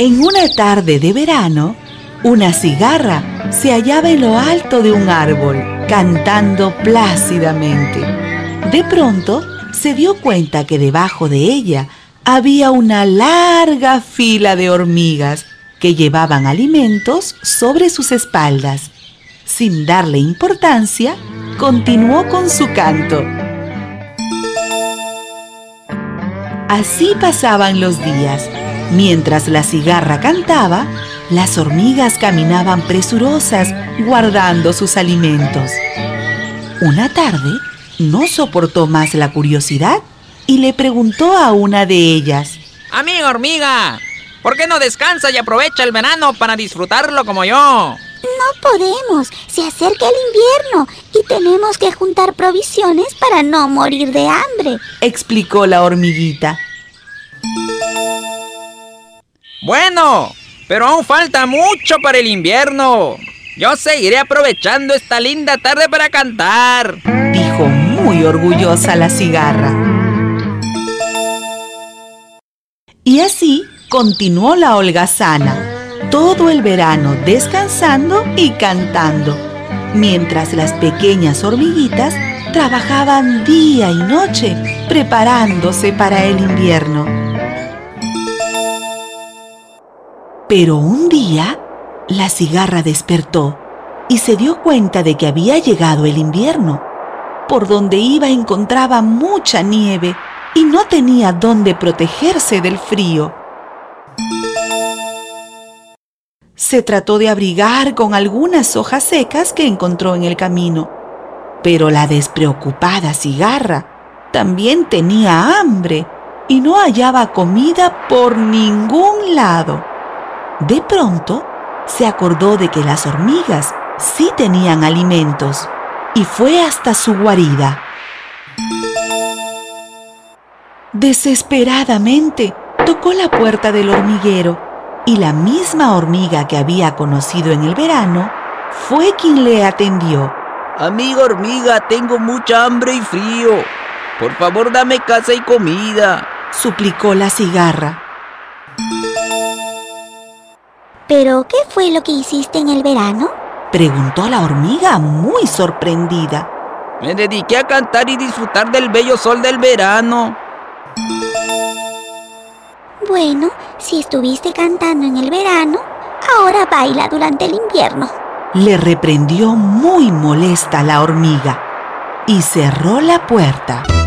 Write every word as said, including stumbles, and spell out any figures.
En una tarde de verano, una cigarra se hallaba en lo alto de un árbol, cantando plácidamente. De pronto, se dio cuenta que debajo de ella había una larga fila de hormigas que llevaban alimentos sobre sus espaldas. Sin darle importancia, continuó con su canto. Así pasaban los días. Mientras la cigarra cantaba, las hormigas caminaban presurosas, guardando sus alimentos. Una tarde, no soportó más la curiosidad y le preguntó a una de ellas: Amiga hormiga, ¿por qué no descansa y aprovecha el verano para disfrutarlo como yo? No podemos, se acerca el invierno y tenemos que juntar provisiones para no morir de hambre, explicó la hormiguita. Bueno, pero aún falta mucho para el invierno. Yo seguiré aprovechando esta linda tarde para cantar, dijo muy orgullosa la cigarra. Y así continuó la holgazana, todo el verano descansando y cantando, mientras las pequeñas hormiguitas trabajaban día y noche preparándose para el invierno. Pero un día, la cigarra despertó y se dio cuenta de que había llegado el invierno. Por donde iba encontraba mucha nieve y no tenía dónde protegerse del frío. Se trató de abrigar con algunas hojas secas que encontró en el camino, pero la despreocupada cigarra también tenía hambre y no hallaba comida por ningún lado. De pronto, se acordó de que las hormigas sí tenían alimentos y fue hasta su guarida. Desesperadamente, tocó la puerta del hormiguero y la misma hormiga que había conocido en el verano fue quien le atendió. Amiga hormiga, tengo mucha hambre y frío. Por favor, dame casa y comida, suplicó la cigarra. ¿Pero qué fue lo que hiciste en el verano?, preguntó la hormiga muy sorprendida. Me dediqué a cantar y disfrutar del bello sol del verano. Bueno, si estuviste cantando en el verano, ahora baila durante el invierno, le reprendió muy molesta la hormiga y cerró la puerta.